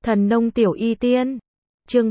Thần nông tiểu y tiên. Chương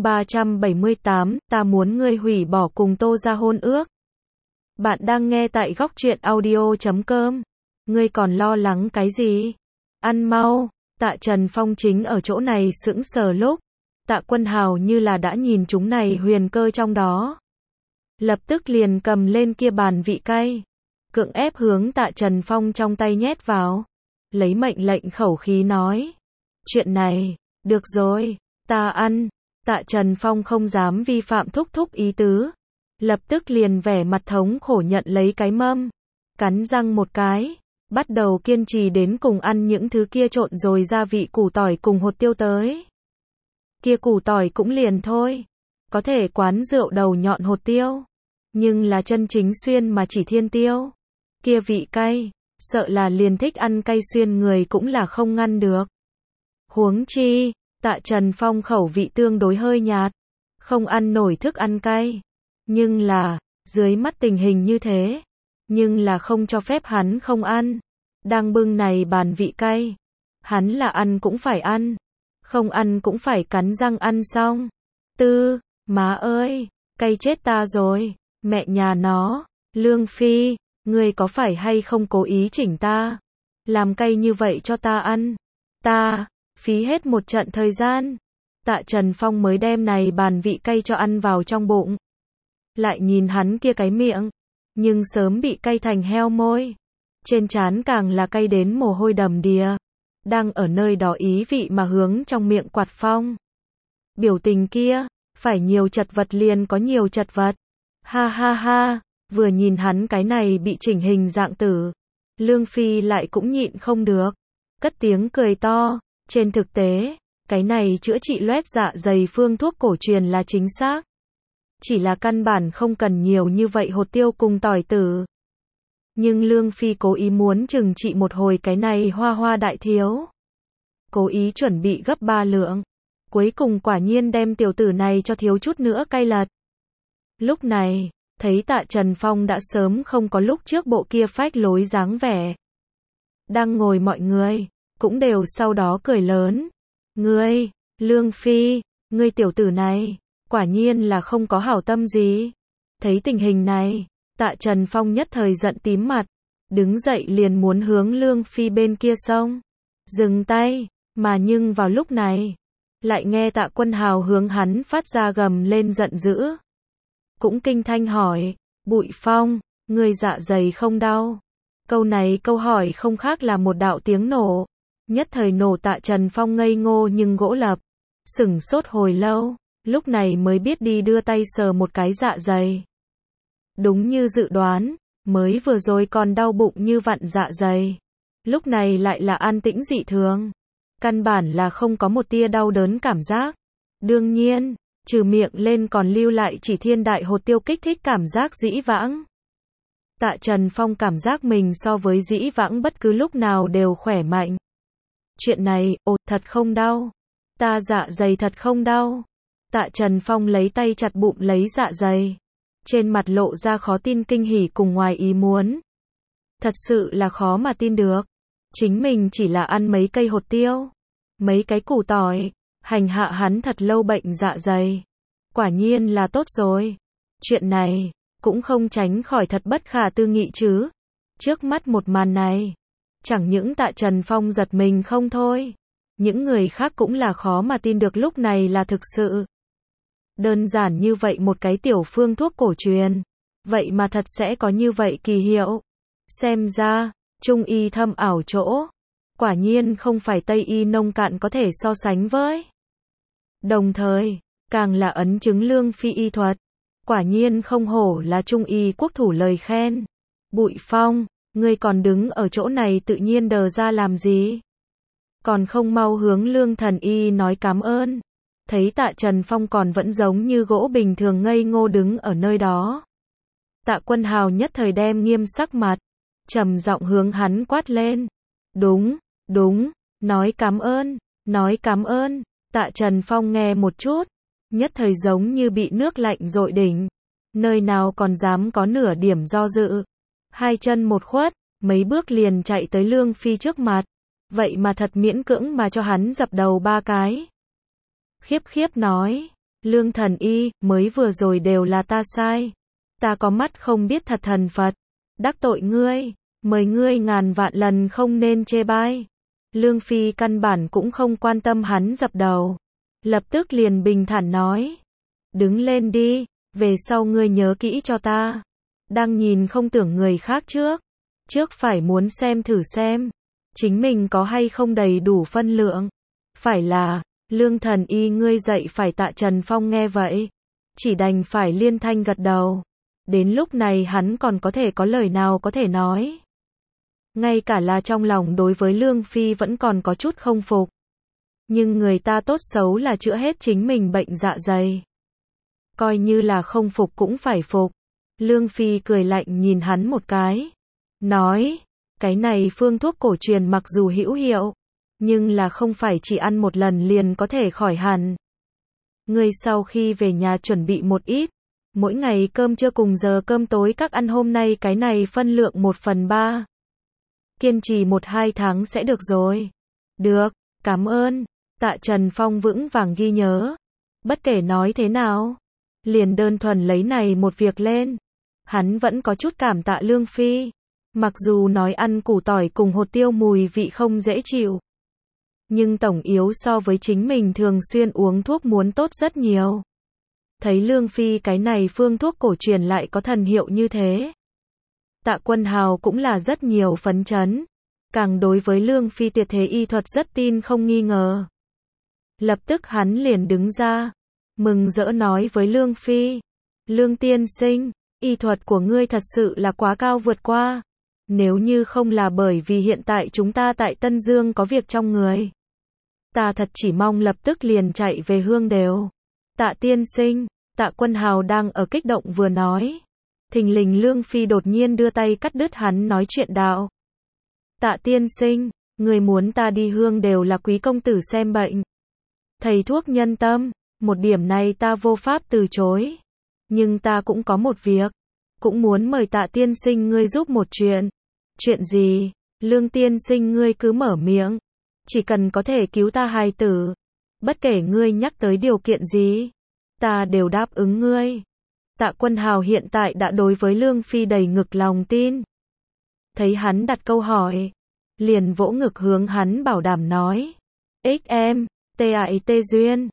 378, ta muốn ngươi hủy bỏ cùng Tô gia hôn ước. Bạn đang nghe tại góc truyện audio.com. Ngươi còn lo lắng cái gì? Ăn mau. Tạ Trần Phong chính ở chỗ này sững sờ lúc Tạ Quân Hào như là đã nhìn chúng này huyền cơ trong đó. Lập tức liền cầm lên kia bàn vị cay, cưỡng ép hướng Tạ Trần Phong trong tay nhét vào. Lấy mệnh lệnh khẩu khí nói. Chuyện này, được rồi, ta ăn. Tạ Trần Phong không dám vi phạm thúc thúc ý tứ. Lập tức liền vẻ mặt thống khổ nhận lấy cái mâm. Cắn răng một cái. Bắt đầu kiên trì đến cùng ăn những thứ kia trộn rồi gia vị củ tỏi cùng hột tiêu tới. Kia củ tỏi cũng liền thôi. Có thể quán rượu đầu nhọn hột tiêu. Nhưng là chân chính xuyên mà chỉ thiên tiêu. Kia vị cay, sợ là liền thích ăn cay xuyên người cũng là không ngăn được. Huống chi, Tạ Trần Phong khẩu vị tương đối hơi nhạt. Không ăn nổi thức ăn cay. Nhưng là, dưới mắt tình hình như thế. Nhưng là không cho phép hắn không ăn. Đang bưng này bàn vị cay. Hắn là ăn cũng phải ăn. Không ăn cũng phải cắn răng ăn xong. Má ơi, cay chết ta rồi. Mẹ nhà nó, Lương Phi, ngươi có phải hay không cố ý chỉnh ta? Làm cay như vậy cho ta ăn. Ta, phí hết một trận thời gian. Tạ Trần Phong mới đem này bàn vị cay cho ăn vào trong bụng. Lại nhìn hắn kia cái miệng. Nhưng sớm bị cay thành heo môi. Trên trán càng là cay đến mồ hôi đầm đìa. Đang ở nơi đó ý vị mà hướng trong miệng quạt phong. Biểu tình kia, phải nhiều chật vật liền có nhiều chật vật. Ha ha ha, vừa nhìn hắn cái này bị chỉnh hình dạng tử. Lương Phi lại cũng nhịn không được. Cất tiếng cười to. Trên thực tế, cái này chữa trị loét dạ dày phương thuốc cổ truyền là chính xác. Chỉ là căn bản không cần nhiều như vậy hột tiêu cùng tỏi tử. Nhưng Lương Phi cố ý muốn trừng trị một hồi cái này hoa hoa đại thiếu. Cố ý chuẩn bị gấp 3 lượng. Cuối cùng quả nhiên đem tiểu tử này cho thiếu chút nữa cay lật. Lúc này, thấy Tạ Trần Phong đã sớm không có lúc trước bộ kia phách lối dáng vẻ. Đang ngồi mọi người, cũng đều sau đó cười lớn. Ngươi, Lương Phi, ngươi tiểu tử này, quả nhiên là không có hảo tâm gì. Thấy tình hình này, Tạ Trần Phong nhất thời giận tím mặt. Đứng dậy liền muốn hướng Lương Phi bên kia xông. Dừng tay, mà nhưng vào lúc này, lại nghe Tạ Quân Hào hướng hắn phát ra gầm lên giận dữ. Cũng kinh thanh hỏi, Bụi Phong, ngươi dạ dày không đau? Câu này câu hỏi không khác là một đạo tiếng nổ. Nhất thời nổ Tạ Trần Phong ngây ngô nhưng gỗ lập. Sửng sốt hồi lâu, lúc này mới biết đi đưa tay sờ một cái dạ dày. Đúng như dự đoán, mới vừa rồi còn đau bụng như vặn dạ dày. Lúc này lại là an tĩnh dị thường. Căn bản là không có một tia đau đớn cảm giác. Đương nhiên, trừ miệng lên còn lưu lại chỉ thiên đại hột tiêu kích thích cảm giác dĩ vãng. Tạ Trần Phong cảm giác mình so với dĩ vãng bất cứ lúc nào đều khỏe mạnh. Chuyện này, thật không đau. Ta dạ dày thật không đau. Tạ Trần Phong lấy tay chặt bụng lấy dạ dày. Trên mặt lộ ra khó tin kinh hỉ cùng ngoài ý muốn. Thật sự là khó mà tin được. Chính mình chỉ là ăn mấy cây hột tiêu, mấy cái củ tỏi, hành hạ hắn thật lâu bệnh dạ dày. Quả nhiên là tốt rồi. Chuyện này, cũng không tránh khỏi thật bất khả tư nghị chứ. Trước mắt một màn này, chẳng những Tạ Trần Phong giật mình không thôi. Những người khác cũng là khó mà tin được lúc này là thực sự. Đơn giản như vậy một cái tiểu phương thuốc cổ truyền. Vậy mà thật sẽ có như vậy kỳ hiệu. Xem ra, Trung y thâm ảo chỗ. Quả nhiên không phải Tây y nông cạn có thể so sánh với. Đồng thời, càng là ấn chứng Lương Phi y thuật. Quả nhiên không hổ là Trung y quốc thủ lời khen. Bụi Phong, ngươi còn đứng ở chỗ này tự nhiên đờ ra làm gì? Còn không mau hướng Lương thần y nói cảm ơn. Thấy Tạ Trần Phong còn vẫn giống như gỗ bình thường ngây ngô đứng ở nơi đó. Tạ Quân Hào nhất thời đem nghiêm sắc mặt, trầm giọng hướng hắn quát lên. Đúng, nói cảm ơn. Tạ Trần Phong nghe một chút, nhất thời giống như bị nước lạnh dội đỉnh. Nơi nào còn dám có nửa điểm do dự. Hai chân một khuất, mấy bước liền chạy tới Lương Phi trước mặt. Vậy mà thật miễn cưỡng mà cho hắn dập đầu 3 cái. khiếp khiếp nói, Lương Thần Y, mới vừa rồi đều là ta sai. Ta có mắt không biết thật thần Phật. Đắc tội ngươi, mời ngươi ngàn vạn lần không nên chê bai. Lương Phi căn bản cũng không quan tâm hắn dập đầu. Lập tức liền bình thản nói. Đứng lên đi, về sau ngươi nhớ kỹ cho ta. Đang nhìn không tưởng người khác trước. Trước phải muốn xem thử xem. Chính mình có hay không đầy đủ phân lượng. Phải là, Lương Thần Y ngươi dạy phải Tạ Trần Phong nghe vậy. Chỉ đành phải liên thanh gật đầu. Đến lúc này hắn còn có thể có lời nào có thể nói. Ngay cả là trong lòng đối với Lương Phi vẫn còn có chút không phục. Nhưng người ta tốt xấu là chữa hết chính mình bệnh dạ dày. Coi như là không phục cũng phải phục. Lương Phi cười lạnh nhìn hắn một cái. Nói, cái này phương thuốc cổ truyền mặc dù hữu hiệu, nhưng là không phải chỉ ăn một lần liền có thể khỏi hẳn. Ngươi sau khi về nhà chuẩn bị một ít. Mỗi ngày cơm trưa cùng giờ cơm tối các ăn hôm nay cái này phân lượng 1/3. Kiên trì 1-2 tháng sẽ được rồi. Được, cảm ơn. Tạ Trần Phong vững vàng ghi nhớ. Bất kể nói thế nào, liền đơn thuần lấy này một việc lên. Hắn vẫn có chút cảm tạ Lương Phi. Mặc dù nói ăn củ tỏi cùng hột tiêu mùi vị không dễ chịu. Nhưng tổng yếu so với chính mình thường xuyên uống thuốc muốn tốt rất nhiều. Thấy Lương Phi cái này phương thuốc cổ truyền lại có thần hiệu như thế. Tạ Quân Hào cũng là rất nhiều phấn chấn. Càng đối với Lương Phi tuyệt thế y thuật rất tin không nghi ngờ. Lập tức hắn liền đứng ra. Mừng rỡ nói với Lương Phi. Lương tiên sinh, y thuật của ngươi thật sự là quá cao vượt qua. Nếu như không là bởi vì hiện tại chúng ta tại Tân Dương có việc trong người. Ta thật chỉ mong lập tức liền chạy về Hương Đều. Tạ tiên sinh, Tạ Quân Hào đang ở kích động vừa nói. Thình lình Lương Phi đột nhiên đưa tay cắt đứt hắn nói chuyện đạo. Tạ tiên sinh, người muốn ta đi Hương Đều là quý công tử xem bệnh. Thầy thuốc nhân tâm, một điểm này ta vô pháp từ chối. Nhưng ta cũng có một việc. Cũng muốn mời Tạ tiên sinh ngươi giúp một chuyện. Chuyện gì? Lương tiên sinh ngươi cứ mở miệng. Chỉ cần có thể cứu ta hài tử. Bất kể ngươi nhắc tới điều kiện gì. Ta đều đáp ứng ngươi. Tạ Quân Hào hiện tại đã đối với Lương Phi đầy ngực lòng tin. Thấy hắn đặt câu hỏi. Liền vỗ ngực hướng hắn bảo đảm nói. XM, TAIT duyên,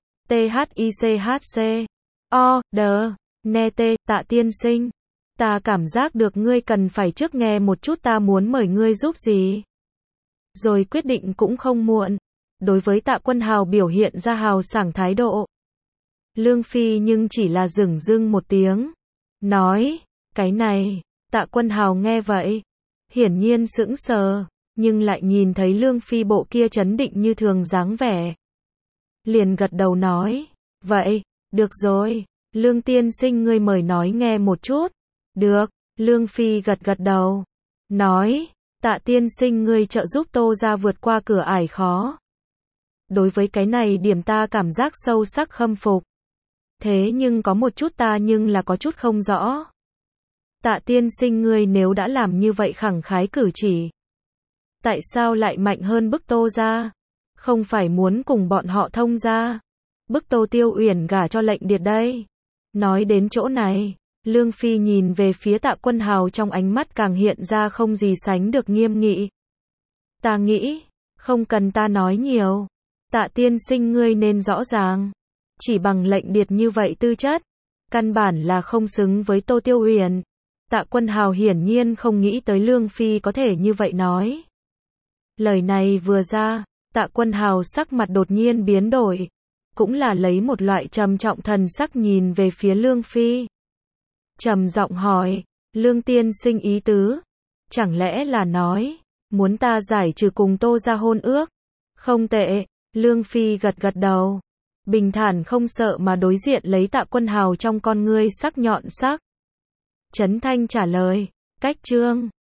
THICHC, O, D, Nê Tê, Tạ tiên sinh. Ta cảm giác được ngươi cần phải trước nghe một chút ta muốn mời ngươi giúp gì. Rồi quyết định cũng không muộn. Đối với Tạ Quân Hào biểu hiện ra hào sảng thái độ. Lương Phi nhưng chỉ là dửng dưng một tiếng. Nói, cái này, Tạ Quân Hào nghe vậy. Hiển nhiên sững sờ, nhưng lại nhìn thấy Lương Phi bộ kia trấn định như thường dáng vẻ. Liền gật đầu nói, vậy, được rồi, Lương tiên sinh ngươi mời nói nghe một chút. Được, Lương Phi gật gật đầu. Nói, Tạ tiên sinh ngươi trợ giúp Tô gia vượt qua cửa ải khó. Đối với cái này điểm ta cảm giác sâu sắc khâm phục. Thế nhưng có một chút ta nhưng là có chút không rõ. Tạ tiên sinh ngươi nếu đã làm như vậy khẳng khái cử chỉ. Tại sao lại mạnh hơn bức Tô gia? Không phải muốn cùng bọn họ thông gia. Bức Tô Tiêu Uyển gả cho lệnh điệt đây. Nói đến chỗ này. Lương Phi nhìn về phía Tạ Quân Hào trong ánh mắt càng hiện ra không gì sánh được nghiêm nghị. Ta nghĩ, không cần ta nói nhiều. Tạ tiên sinh ngươi nên rõ ràng. Chỉ bằng lệnh điệt như vậy tư chất. Căn bản là không xứng với Tô Tiêu Uyển. Tạ Quân Hào hiển nhiên không nghĩ tới Lương Phi có thể như vậy nói. Lời này vừa ra, Tạ Quân Hào sắc mặt đột nhiên biến đổi. Cũng là lấy một loại trầm trọng thần sắc nhìn về phía Lương Phi. Trầm giọng hỏi, Lương tiên sinh ý tứ, chẳng lẽ là nói, muốn ta giải trừ cùng Tô gia hôn ước? Không tệ, Lương Phi gật gật đầu, bình thản không sợ mà đối diện lấy Tạ Quân Hào trong con ngươi sắc nhọn sắc. Trấn thanh trả lời, cách chương